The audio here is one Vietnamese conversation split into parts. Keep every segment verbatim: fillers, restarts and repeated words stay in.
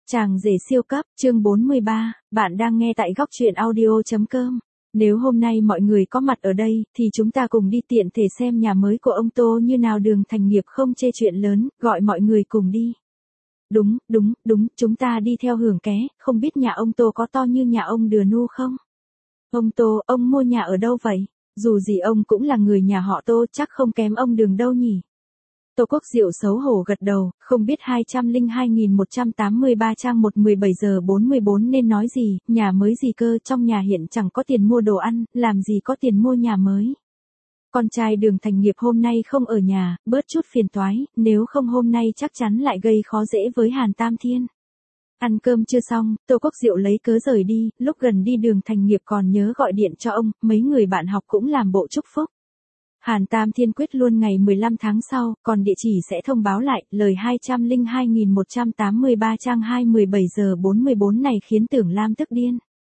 Chàng rể siêu cấp, chương bốn mươi ba, bạn đang nghe tại góc truyện audio.com. Nếu hôm nay mọi người có mặt ở đây, thì chúng ta cùng đi tiện thể xem nhà mới của ông Tô như nào. Đường Thành Nghiệp không chê chuyện lớn, gọi mọi người cùng đi. Đúng, đúng, đúng, chúng ta đi theo hưởng ké, không biết nhà ông Tô có to như nhà ông Đừa Nu không? Ông Tô, ông mua nhà ở đâu vậy? Dù gì ông cũng là người nhà họ Tô, chắc không kém ông Đường đâu nhỉ? Tô Quốc Diệu xấu hổ gật đầu, không biết hai trăm lẻ hai nghìn một trăm tám mươi ba trang một mười bảy giờ bốn mươi bốn nên nói gì, nhà mới gì cơ, trong nhà hiện chẳng có tiền mua đồ ăn, làm gì có tiền mua nhà mới. Con trai Đường Thành Nghiệp hôm nay không ở nhà, bớt chút phiền toái, nếu không hôm nay chắc chắn lại gây khó dễ với Hàn Tam Thiên. Ăn cơm chưa xong, Tô Quốc Diệu lấy cớ rời đi, lúc gần đi Đường Thành Nghiệp còn nhớ gọi điện cho ông, mấy người bạn học cũng làm bộ chúc phúc. Hàn Tam Thiên quyết luôn ngày mười lăm tháng sau, còn địa chỉ sẽ thông báo lại, lời hai trăm lẻ hai nghìn một trăm tám mươi ba trang hai mười bảy giờ bốn mươi bốn này khiến Tưởng Lam tức điên.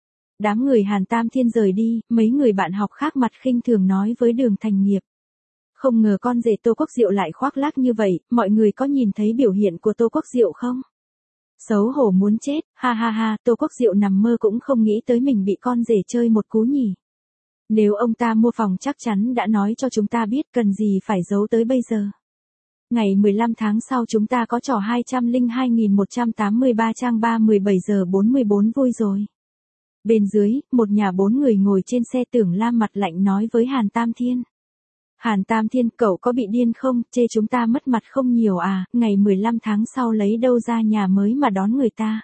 Đám người Hàn Tam Thiên rời đi, mấy người bạn học khác mặt khinh thường nói với Đường Thành Nghiệp. Không ngờ con rể Tô Quốc Diệu lại khoác lác như vậy, mọi người có nhìn thấy biểu hiện của Tô Quốc Diệu không? Xấu hổ muốn chết, ha ha ha, Tô Quốc Diệu nằm mơ cũng không nghĩ tới mình bị con rể chơi một cú nhỉ. Nếu ông ta mua phòng chắc chắn đã nói cho chúng ta biết, cần gì phải giấu tới bây giờ. Ngày mười lăm tháng sau chúng ta có trò hai trăm lẻ hai nghìn một trăm tám mươi ba trang ba mười bảy giờ bốn mươi bốn vui rồi. Bên dưới, một nhà bốn người ngồi trên xe. Tưởng Lam mặt lạnh nói với Hàn Tam Thiên. Hàn Tam Thiên, cậu có bị điên không, chê chúng ta mất mặt không nhiều à, ngày mười lăm tháng sau lấy đâu ra nhà mới mà đón người ta.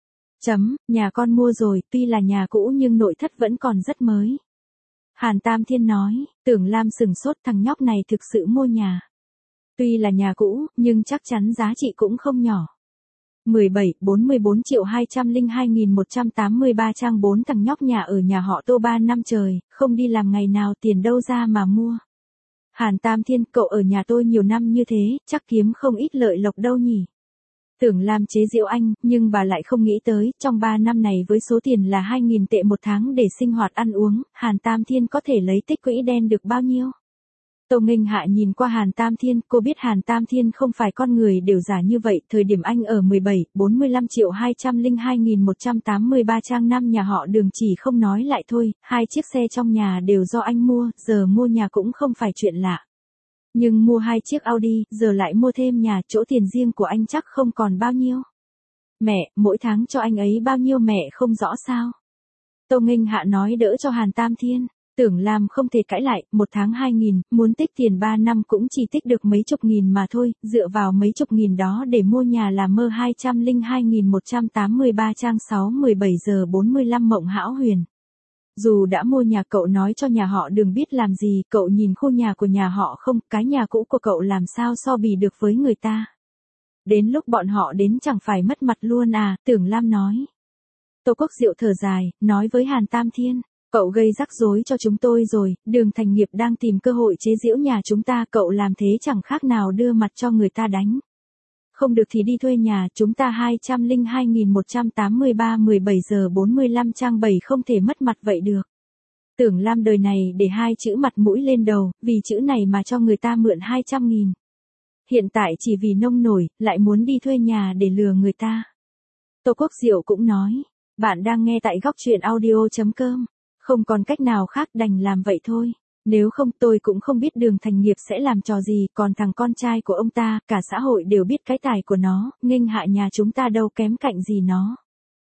Chấm, nhà con mua rồi, tuy là nhà cũ nhưng nội thất vẫn còn rất mới. Hàn Tam Thiên nói. Tưởng Lam sừng sốt, thằng nhóc này thực sự mua nhà. Tuy là nhà cũ, nhưng chắc chắn giá trị cũng không nhỏ. mười bảy, bốn mươi bốn triệu hai trăm lẻ hai nghìn một trăm tám mươi ba trang bốn. Thằng nhóc nhà ở nhà họ Tô ba năm trời, không đi làm ngày nào, tiền đâu ra mà mua. Hàn Tam Thiên, cậu ở nhà tôi nhiều năm như thế, chắc kiếm không ít lợi lộc đâu nhỉ. Tưởng Lam chế giễu anh, nhưng bà lại không nghĩ tới, trong ba năm này với số tiền là hai nghìn tệ một tháng để sinh hoạt ăn uống, Hàn Tam Thiên có thể lấy tích quỹ đen được bao nhiêu? Tô Nghênh Hạ nhìn qua Hàn Tam Thiên, cô biết Hàn Tam Thiên không phải con người đều giả như vậy. Thời điểm anh ở mười bảy, bốn mươi lăm triệu hai trăm lẻ hai nghìn một trăm tám mươi ba trang năm nhà họ Đường chỉ không nói lại thôi, hai chiếc xe trong nhà đều do anh mua, giờ mua nhà cũng không phải chuyện lạ. Nhưng mua hai chiếc Audi, giờ lại mua thêm nhà, chỗ tiền riêng của anh chắc không còn bao nhiêu. Mẹ, mỗi tháng cho anh ấy bao nhiêu mẹ không rõ sao? Tô Nghênh Hạ nói đỡ cho Hàn Tam Thiên. Tưởng Lam không thể cãi lại, một tháng hai nghìn, muốn tích tiền ba năm cũng chỉ tích được mấy chục nghìn mà thôi, dựa vào mấy chục nghìn đó để mua nhà là mơ. Hai trăm lẻ hai nghìn một trăm tám mươi ba trang sáu mười bảy giờ bốn mươi lăm mộng hão huyền. Dù đã mua nhà, cậu nói cho nhà họ Đường biết làm gì, cậu nhìn khu nhà của nhà họ không, cái nhà cũ của cậu làm sao so bì được với người ta. Đến lúc bọn họ đến chẳng phải mất mặt luôn à, Tưởng Lam nói. Tô Quốc Diệu thở dài, nói với Hàn Tam Thiên, cậu gây rắc rối cho chúng tôi rồi, Đường Thành Nghiệp đang tìm cơ hội chế giễu nhà chúng ta, cậu làm thế chẳng khác nào đưa mặt cho người ta đánh. Không được thì đi thuê nhà, chúng ta hai trăm lẻ hai nghìn một trăm tám mươi ba mười bảy giờ bốn mươi lăm trang bảy không thể mất mặt vậy được. Tưởng Lam đời này để hai chữ mặt mũi lên đầu, vì chữ này mà cho người ta mượn hai trăm nghìn. Hiện tại chỉ vì nông nổi, lại muốn đi thuê nhà để lừa người ta. Tô Quốc Diệu cũng nói, bạn đang nghe tại góc truyện audio.com, không còn cách nào khác đành làm vậy thôi. Nếu không tôi cũng không biết Đường Thành Nghiệp sẽ làm trò gì, còn thằng con trai của ông ta, cả xã hội đều biết cái tài của nó, Nghênh Hạ nhà chúng ta đâu kém cạnh gì nó.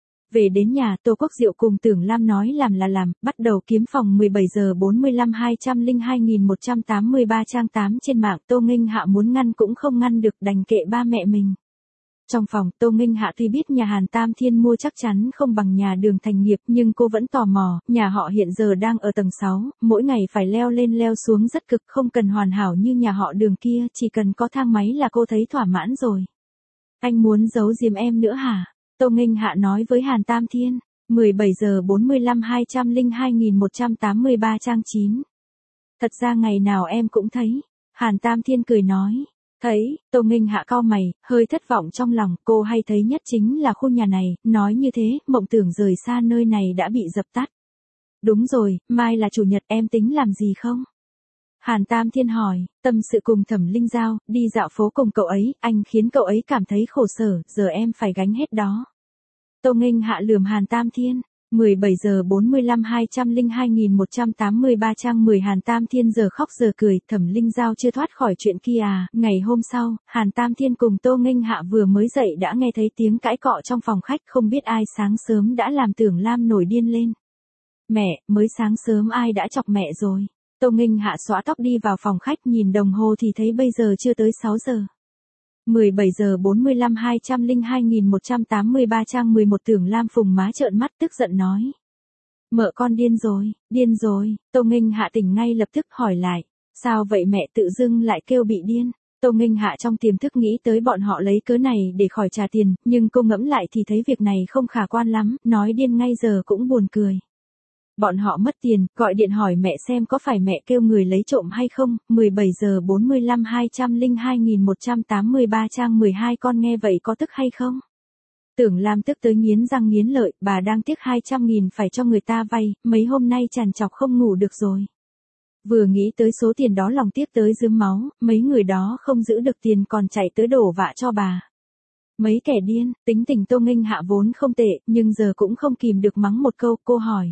Về đến nhà, Tô Quốc Diệu cùng Tưởng Lam nói làm là làm, bắt đầu kiếm phòng. Mười bảy giờ bốn mươi lăm hai trăm lẻ hai nghìn một trăm tám mươi ba trang tám trên mạng. Tô Nghênh Hạ muốn ngăn cũng không ngăn được, đành kệ ba mẹ mình. Trong phòng, Tô Nghênh Hạ tuy biết nhà Hàn Tam Thiên mua chắc chắn không bằng nhà Đường Thành Nghiệp, nhưng cô vẫn tò mò. Nhà họ hiện giờ đang ở tầng sáu, mỗi ngày phải leo lên leo xuống rất cực, không cần hoàn hảo như nhà họ Đường kia, chỉ cần có thang máy là cô thấy thỏa mãn rồi. Anh muốn giấu giếm em nữa hả? Tô Nghênh Hạ nói với Hàn Tam Thiên. Mười bảy giờ bốn mươi lăm hai trăm lẻ hai nghìn một trăm tám mươi ba trang chín. Thật ra ngày nào em cũng thấy. Hàn Tam Thiên cười nói. Thấy, Tô Nghênh Hạ cau mày, hơi thất vọng trong lòng, cô hay thấy nhất chính là khu nhà này, nói như thế, mộng tưởng rời xa nơi này đã bị dập tắt. Đúng rồi, mai là chủ nhật, em tính làm gì không? Hàn Tam Thiên hỏi, tâm sự cùng Thẩm Linh Giao, đi dạo phố cùng cậu ấy, anh khiến cậu ấy cảm thấy khổ sở, giờ em phải gánh hết đó. Tô Nghênh Hạ lườm Hàn Tam Thiên. mười bảy giờ bốn mươi lăm hai không hai một tám ba trang mười Hàn Tam Thiên giờ khóc giờ cười, Thẩm Linh Giao chưa thoát khỏi chuyện kia à. Ngày hôm sau, Hàn Tam Thiên cùng Tô Nghênh Hạ vừa mới dậy đã nghe thấy tiếng cãi cọ trong phòng khách, không biết ai sáng sớm đã làm Tưởng Lam nổi điên lên. Mẹ, mới sáng sớm ai đã chọc mẹ rồi. Tô Nghênh Hạ xõa tóc đi vào phòng khách, nhìn đồng hồ thì thấy bây giờ chưa tới sáu giờ. mười bảy giờ bốn mươi lăm hai không hai một tám ba trang mười một Tưởng Lam phùng má trợn mắt tức giận nói. Mợ con điên rồi, điên rồi. Tô Nghênh Hạ tỉnh ngay lập tức hỏi lại. Sao vậy mẹ, tự dưng lại kêu bị điên? Tô Nghênh Hạ trong tiềm thức nghĩ tới bọn họ lấy cớ này để khỏi trả tiền, nhưng cô ngẫm lại thì thấy việc này không khả quan lắm, nói điên ngay giờ cũng buồn cười. Bọn họ mất tiền, gọi điện hỏi mẹ xem có phải mẹ kêu người lấy trộm hay không. Mười bảy giờ bốn mươi lăm hai không hai một tám ba trang mười hai con nghe vậy có tức hay không? Tưởng Lam tức tới nghiến răng nghiến lợi, bà đang tiếc hai trăm nghìn phải cho người ta vay, mấy hôm nay trằn trọc không ngủ được rồi. Vừa nghĩ tới số tiền đó lòng tiếc tới rướm máu, mấy người đó không giữ được tiền còn chạy tới đổ vạ cho bà. Mấy kẻ điên. Tính tình Tô Nghênh Hạ vốn không tệ, nhưng giờ cũng không kìm được mắng một câu. Cô hỏi.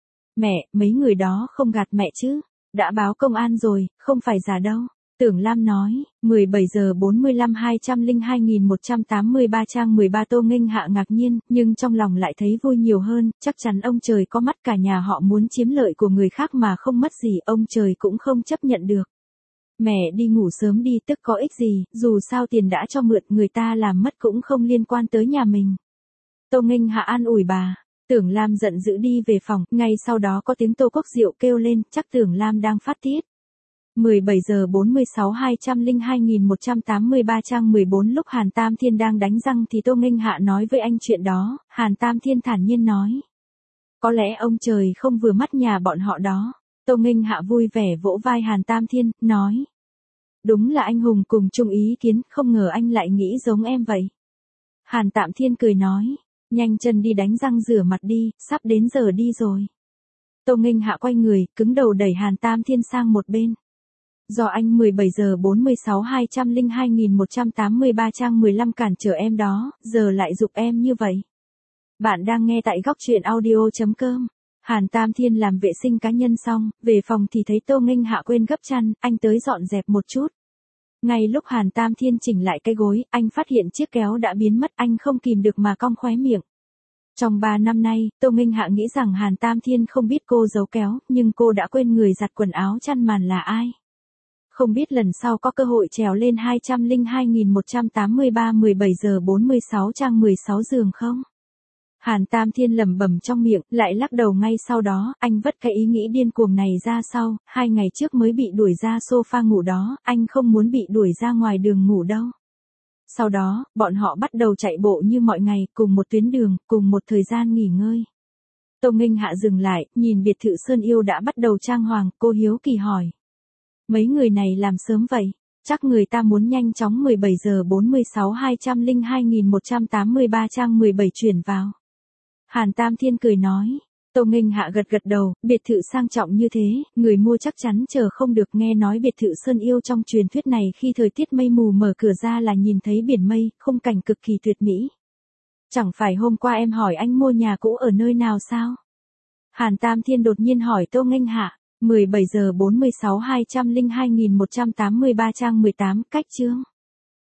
Mẹ, mấy người đó không gạt mẹ chứ? Đã báo công an rồi, không phải giả đâu. Tưởng Lam nói. Mười bảy giờ bốn mươi lăm hai không hai một tám ba trang mười ba Tô Nghênh Hạ ngạc nhiên, nhưng trong lòng lại thấy vui nhiều hơn. Chắc chắn ông trời có mắt, cả nhà họ muốn chiếm lợi của người khác mà không mất gì, ông trời cũng không chấp nhận được. Mẹ đi ngủ sớm đi, tức có ích gì, dù sao tiền đã cho mượn, người ta làm mất cũng không liên quan tới nhà mình. Tô Nghênh Hạ an ủi bà. Tưởng Lam giận dữ đi về phòng, ngay sau đó có tiếng Tô Cốc Diệu kêu lên, chắc Tưởng Lam đang phát tiết. mười bảy giờ bốn mươi sáu hai không hai một tám ba trang mười bốn lúc Hàn Tam Thiên đang đánh răng thì Tô Nghênh Hạ nói với anh chuyện đó. Hàn Tam Thiên thản nhiên nói. Có lẽ ông trời không vừa mắt nhà bọn họ đó. Tô Nghênh Hạ vui vẻ vỗ vai Hàn Tam Thiên, nói. Đúng là anh hùng cùng chung ý kiến, không ngờ anh lại nghĩ giống em vậy. Hàn Tam Thiên cười nói. Nhanh chân đi đánh răng rửa mặt đi, sắp đến giờ đi rồi. Tô Nghênh Hạ quay người, cứng đầu đẩy Hàn Tam Thiên sang một bên. Do anh mười bảy giờ bốn mươi sáu hai không hai một tám ba trang mười lăm cản trở em đó, giờ lại giục em như vậy. Bạn đang nghe tại góc truyện audio chấm com. Hàn Tam Thiên làm vệ sinh cá nhân xong, về phòng thì thấy Tô Nghênh Hạ quên gấp chăn, anh tới dọn dẹp một chút. Ngay lúc Hàn Tam Thiên chỉnh lại cái gối, anh phát hiện chiếc kéo đã biến mất, anh không kìm được mà cong khóe miệng. Trong ba năm nay, Tô Nghênh Hạ nghĩ rằng Hàn Tam Thiên không biết cô giấu kéo, nhưng cô đã quên người giặt quần áo chăn màn là ai. Không biết lần sau có cơ hội trèo lên hai không hai một tám ba mười bảy giờ bốn mươi sáu trang mười sáu giường không? Hàn Tam Thiên lẩm bẩm trong miệng, lại lắc đầu ngay sau đó, anh vất cái ý nghĩ điên cuồng này ra sau, hai ngày trước mới bị đuổi ra sofa ngủ đó, anh không muốn bị đuổi ra ngoài đường ngủ đâu. Sau đó, bọn họ bắt đầu chạy bộ như mọi ngày, cùng một tuyến đường, cùng một thời gian nghỉ ngơi. Tô Nghênh Hạ dừng lại, nhìn biệt thự Sơn Yêu đã bắt đầu trang hoàng, cô hiếu kỳ hỏi. Mấy người này làm sớm vậy? Chắc người ta muốn nhanh chóng. Mười bảy giờ bốn mươi sáu hai không hai một tám ba trang mười bảy chuyển vào. Hàn Tam Thiên cười nói. Tô Nghênh Hạ gật gật đầu, biệt thự sang trọng như thế, người mua chắc chắn chờ không được. Nghe nói biệt thự Sơn Yêu trong truyền thuyết này khi thời tiết mây mù mở cửa ra là nhìn thấy biển mây, khung cảnh cực kỳ tuyệt mỹ. Chẳng phải hôm qua em hỏi anh mua nhà cũ ở nơi nào sao? Hàn Tam Thiên đột nhiên hỏi Tô Nghênh Hạ. Mười bảy giờ bốn mươi sáu hai không hai một tám ba trang mười tám cách chương.